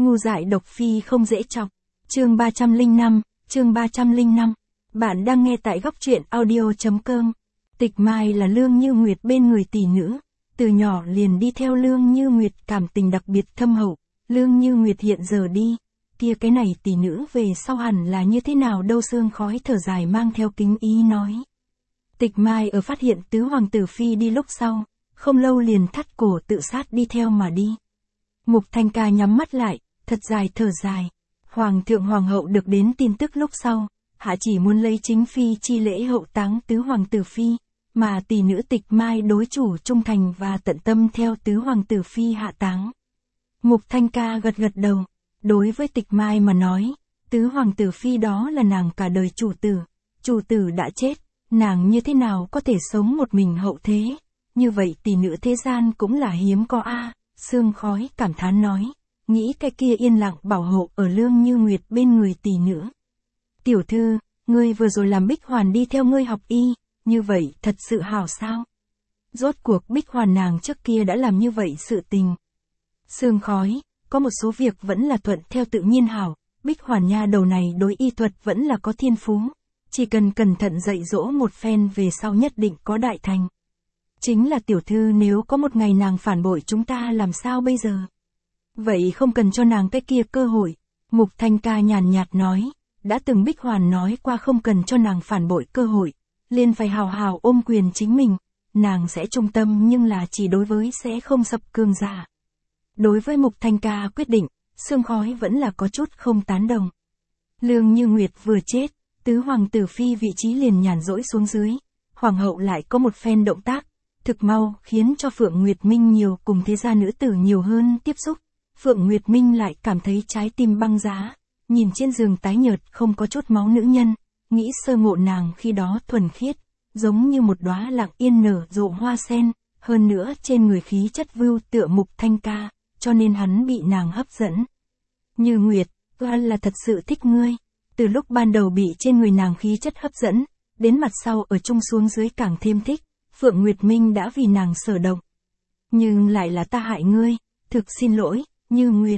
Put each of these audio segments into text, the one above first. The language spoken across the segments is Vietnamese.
Ngu dại độc phi không dễ chọc. Chương 305. Bạn đang nghe tại góc truyện audio.com. Tịch Mai là Lương Như Nguyệt bên người tỷ nữ. Từ nhỏ liền đi theo Lương Như Nguyệt, cảm tình đặc biệt thâm hậu. Lương Như Nguyệt hiện giờ đi, kia cái này tỷ nữ về sau hẳn là như thế nào đâu. Sương Khói thở dài mang theo kính ý nói. Tịch Mai ở phát hiện tứ hoàng tử phi đi lúc sau, không lâu liền thắt cổ tự sát đi theo mà đi. Mục Thanh Ca nhắm mắt lại, thật dài thở dài. Hoàng thượng hoàng hậu được đến tin tức lúc sau, hạ chỉ muốn lấy chính phi chi lễ hậu táng tứ hoàng tử phi, mà tỷ nữ Tịch Mai đối chủ trung thành và tận tâm theo tứ hoàng tử phi hạ táng. Mục Thanh Ca gật gật đầu, đối với Tịch Mai mà nói, tứ hoàng tử phi đó là nàng cả đời chủ tử đã chết, nàng như thế nào có thể sống một mình hậu thế, như vậy tỷ nữ thế gian cũng là hiếm có a. Sương Khói cảm thán nói, nghĩ cái kia yên lặng bảo hộ ở Lương Như Nguyệt bên người tỷ nữ. Tiểu thư, ngươi vừa rồi làm Bích Hoàn đi theo ngươi học y, như vậy thật sự hảo sao? Rốt cuộc Bích Hoàn nàng trước kia đã làm như vậy sự tình. Sương Khói, có một số việc vẫn là thuận theo tự nhiên hảo, Bích Hoàn nha đầu này đối y thuật vẫn là có thiên phú, chỉ cần cẩn thận dạy dỗ một phen về sau nhất định có đại thành. Chính là tiểu thư, nếu có một ngày nàng phản bội chúng ta làm sao bây giờ? Vậy không cần cho nàng cái kia cơ hội. Mục Thanh Ca nhàn nhạt nói, đã từng Bích Hoàn nói qua không cần cho nàng phản bội cơ hội, liền phải hào hào ôm quyền chính mình, nàng sẽ trung tâm nhưng là chỉ đối với sẽ không sập cường giả. Đối với Mục Thanh Ca quyết định, Sương Khói vẫn là có chút không tán đồng. Lương Như Nguyệt vừa chết, tứ hoàng tử phi vị trí liền nhàn rỗi xuống dưới, hoàng hậu lại có một phen động tác, thực mau khiến cho Phượng Nguyệt Minh nhiều cùng thế gia nữ tử nhiều hơn tiếp xúc. Phượng Nguyệt Minh lại cảm thấy trái tim băng giá, nhìn trên giường tái nhợt không có chút máu nữ nhân, nghĩ sơ ngộ nàng khi đó thuần khiết, giống như một đóa lặng yên nở rộ hoa sen, hơn nữa trên người khí chất vưu tựa Mục Thanh Ca, cho nên hắn bị nàng hấp dẫn. Như Nguyệt, là thật sự thích ngươi. Từ lúc ban đầu bị trên người nàng khí chất hấp dẫn, đến mặt sau ở chung xuống dưới càng thêm thích, Phượng Nguyệt Minh đã vì nàng sở động. Nhưng lại là ta hại ngươi, thực xin lỗi, Như Nguyệt.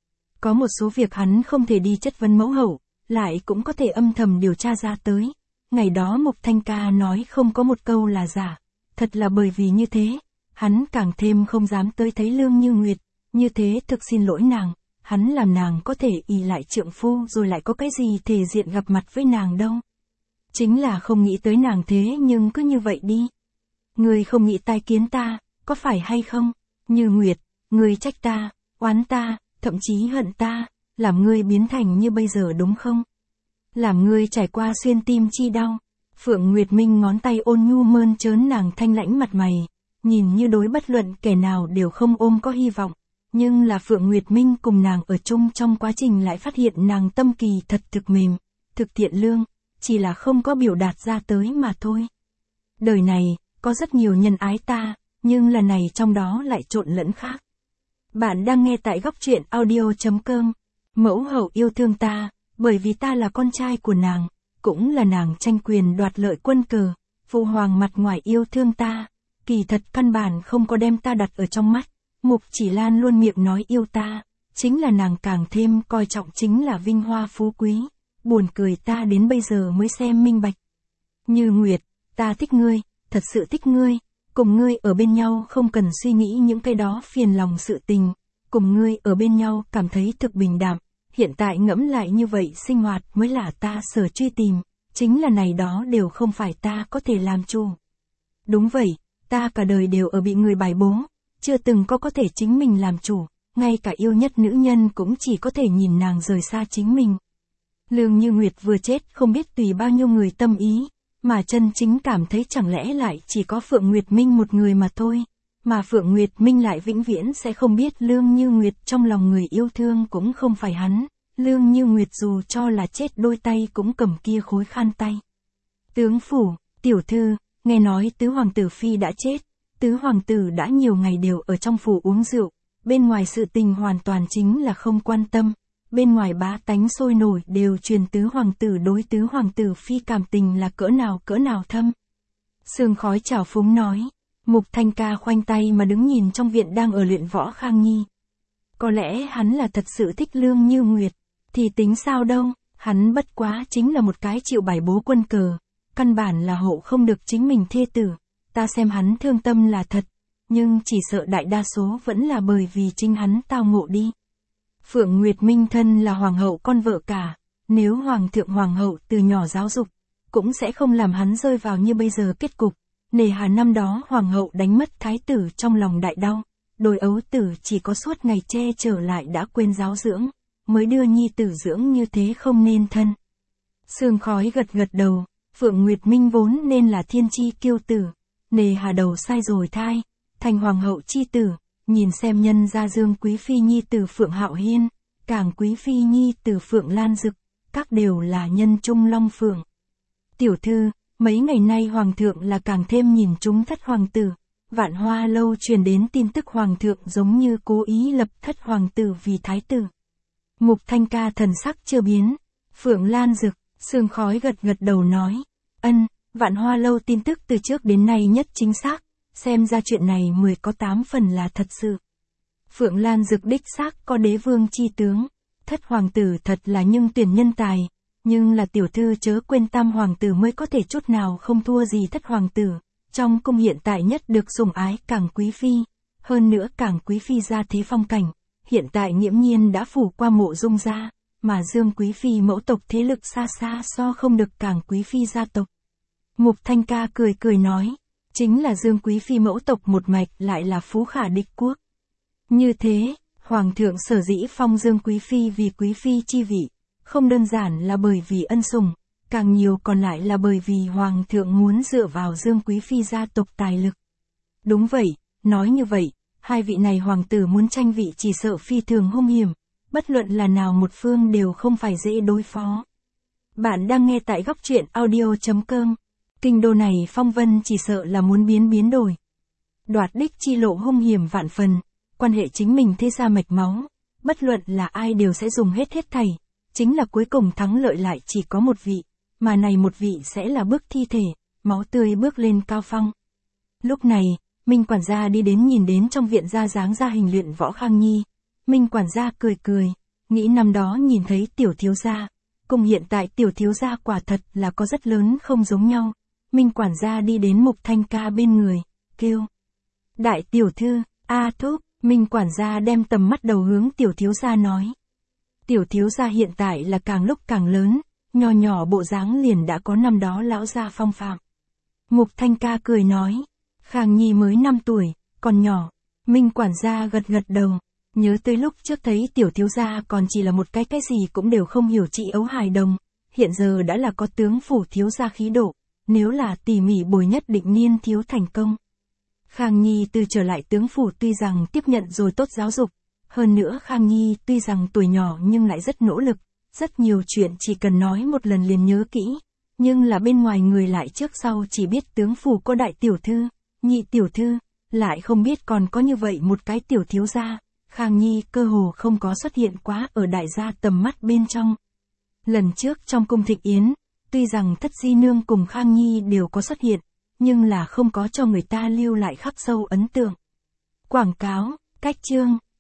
Có một số việc hắn không thể đi chất vấn mẫu hậu, lại cũng có thể âm thầm điều tra ra tới. Ngày đó Mục Thanh Ca nói không có một câu là giả, thật là bởi vì như thế, hắn càng thêm không dám tới thấy Lương Như Nguyệt, như thế thực xin lỗi nàng, hắn làm nàng có thể ỷ lại trượng phu rồi lại có cái gì thể diện gặp mặt với nàng đâu. Chính là không nghĩ tới nàng thế nhưng cứ như vậy đi. Ngươi không nghĩ tai kiến ta, có phải hay không? Như Nguyệt, ngươi trách ta, oán ta, thậm chí hận ta, làm ngươi biến thành như bây giờ đúng không? Làm ngươi trải qua xuyên tim chi đau. Phượng Nguyệt Minh ngón tay ôn nhu mơn trớn nàng thanh lãnh mặt mày, nhìn như đối bất luận kẻ nào đều không ôm có hy vọng. Nhưng là Phượng Nguyệt Minh cùng nàng ở chung trong quá trình lại phát hiện nàng tâm kỳ thật thực mềm, thực thiện lương, chỉ là không có biểu đạt ra tới mà thôi. Đời này, có rất nhiều nhân ái ta, nhưng lần này trong đó lại trộn lẫn khác. Bạn đang nghe tại góc truyện audio.com. Mẫu hậu yêu thương ta, bởi vì ta là con trai của nàng, cũng là nàng tranh quyền đoạt lợi quân cờ. Phụ hoàng mặt ngoài yêu thương ta, kỳ thật căn bản không có đem ta đặt ở trong mắt. Mục Chỉ Lan luôn miệng nói yêu ta, chính là nàng càng thêm coi trọng chính là vinh hoa phú quý. Buồn cười ta đến bây giờ mới xem minh bạch. Như Nguyệt, ta thích ngươi, thật sự thích ngươi, cùng ngươi ở bên nhau không cần suy nghĩ những cái đó phiền lòng sự tình, cùng ngươi ở bên nhau cảm thấy thực bình đạm, hiện tại ngẫm lại như vậy sinh hoạt mới là ta sở truy tìm, chính là này đó đều không phải ta có thể làm chủ. Đúng vậy, ta cả đời đều ở bị người bài bố, chưa từng có thể chính mình làm chủ, ngay cả yêu nhất nữ nhân cũng chỉ có thể nhìn nàng rời xa chính mình. Lương Như Nguyệt vừa chết không biết tùy bao nhiêu người tâm ý, mà chân chính cảm thấy chẳng lẽ lại chỉ có Phượng Nguyệt Minh một người mà thôi, mà Phượng Nguyệt Minh lại vĩnh viễn sẽ không biết Lương Như Nguyệt trong lòng người yêu thương cũng không phải hắn. Lương Như Nguyệt dù cho là chết đôi tay cũng cầm kia khối khăn tay. Tướng phủ, tiểu thư, nghe nói tứ hoàng tử phi đã chết, tứ hoàng tử đã nhiều ngày đều ở trong phủ uống rượu, bên ngoài sự tình hoàn toàn chính là không quan tâm. Bên ngoài bá tánh sôi nổi đều truyền tứ hoàng tử đối tứ hoàng tử phi cảm tình là cỡ nào thâm. Sương Khói trào phúng nói, Mục Thanh Ca khoanh tay mà đứng nhìn trong viện đang ở luyện võ Khang Nhi. Có lẽ hắn là thật sự thích Lương Như Nguyệt. Thì tính sao đâu, hắn bất quá chính là một cái chịu bài bố quân cờ. Căn bản là hộ không được chính mình thê tử. Ta xem hắn thương tâm là thật. Nhưng chỉ sợ đại đa số vẫn là bởi vì chính hắn tao ngộ đi. Phượng Nguyệt Minh thân là hoàng hậu con vợ cả. Nếu hoàng thượng hoàng hậu từ nhỏ giáo dục, cũng sẽ không làm hắn rơi vào như bây giờ kết cục. Nề hà năm đó hoàng hậu đánh mất thái tử trong lòng đại đau. Đôi ấu tử chỉ có suốt ngày che chở lại đã quên giáo dưỡng, mới đưa nhi tử dưỡng như thế không nên thân. Sương Khói gật gật đầu, Phượng Nguyệt Minh vốn nên là thiên chi kiêu tử. Nề hà đầu sai rồi thai, thành hoàng hậu chi tử, nhìn xem nhân gia Dương quý phi nhi tử Phượng Hạo Hiên, càng quý phi nhi tử Phượng Lan Dực, các đều là nhân trung long phượng. Tiểu thư, mấy ngày nay hoàng thượng là càng thêm nhìn chúng thất hoàng tử. Vạn Hoa lâu truyền đến tin tức hoàng thượng giống như cố ý lập thất hoàng tử vì thái tử. Mục Thanh Ca thần sắc chưa biến. Phượng Lan Dực, Sương Khói gật gật đầu nói. Vạn Hoa lâu tin tức từ trước đến nay nhất chính xác. Xem ra chuyện này 10 có 8 phần là thật sự. Phượng Lan Dực đích xác có đế vương chi tướng. Thất hoàng tử thật là nhưng tuyển nhân tài. Nhưng là tiểu thư chớ quên tam hoàng tử mới có thể chút nào không thua gì thất hoàng tử. Trong cung hiện tại nhất được sủng ái càng quý phi. Hơn nữa càng quý phi ra thế phong cảnh. Hiện tại nghiễm nhiên đã phủ qua Mộ Dung gia. Mà Dương quý phi mẫu tộc thế lực xa xa so không được càng quý phi gia tộc. Mục Thanh Ca cười cười nói. Chính là Dương quý phi mẫu tộc một mạch lại là phú khả địch quốc. Như thế, hoàng thượng sở dĩ phong Dương quý phi vì quý phi chi vị. Không đơn giản là bởi vì ân sủng, càng nhiều còn lại là bởi vì hoàng thượng muốn dựa vào Dương quý phi gia tộc tài lực. Đúng vậy, nói như vậy, hai vị này hoàng tử muốn tranh vị chỉ sợ phi thường hung hiểm, bất luận là nào một phương đều không phải dễ đối phó. Bạn đang nghe tại góc truyện audio.com. Kinh đô này phong vân chỉ sợ là muốn biến đổi. Đoạt đích chi lộ hung hiểm vạn phần, quan hệ chính mình thế ra mạch máu, bất luận là ai đều sẽ dùng hết thảy. Chính là cuối cùng thắng lợi lại chỉ có một vị, mà này một vị sẽ là bước thi thể, máu tươi bước lên cao phong. Lúc này, Minh quản gia đi đến nhìn đến trong viện ra dáng ra hình luyện võ Khang Nhi. Minh quản gia cười, nghĩ năm đó nhìn thấy tiểu thiếu gia, cùng hiện tại tiểu thiếu gia quả thật là có rất lớn không giống nhau. Minh quản gia đi đến Mục Thanh Ca bên người, kêu. Đại tiểu thư, thúc, Minh quản gia đem tầm mắt đầu hướng tiểu thiếu gia nói. Tiểu thiếu gia hiện tại là càng lúc càng lớn, nho nhỏ bộ dáng liền đã có năm đó lão gia phong phạm. Mục Thanh Ca cười nói, Khang Nhi mới 5 tuổi, còn nhỏ. Minh quản gia gật gật đầu, nhớ tới lúc trước thấy tiểu thiếu gia còn chỉ là một cái gì cũng đều không hiểu chị ấu hài đồng, hiện giờ đã là có tướng phủ thiếu gia khí độ, nếu là tỉ mỉ bồi nhất định niên thiếu thành công. Khang Nhi từ trở lại tướng phủ tuy rằng tiếp nhận rồi tốt giáo dục. Hơn nữa Khang Nhi tuy rằng tuổi nhỏ nhưng lại rất nỗ lực, rất nhiều chuyện chỉ cần nói một lần liền nhớ kỹ, nhưng là bên ngoài người lại trước sau chỉ biết tướng phủ có đại tiểu thư, nhị tiểu thư, lại không biết còn có như vậy một cái tiểu thiếu gia. Khang Nhi cơ hồ không có xuất hiện quá ở đại gia tầm mắt bên trong. Lần trước trong cung thịnh yến, tuy rằng Thất Di Nương cùng Khang Nhi đều có xuất hiện, nhưng là không có cho người ta lưu lại khắc sâu ấn tượng. Quảng cáo, cách chương.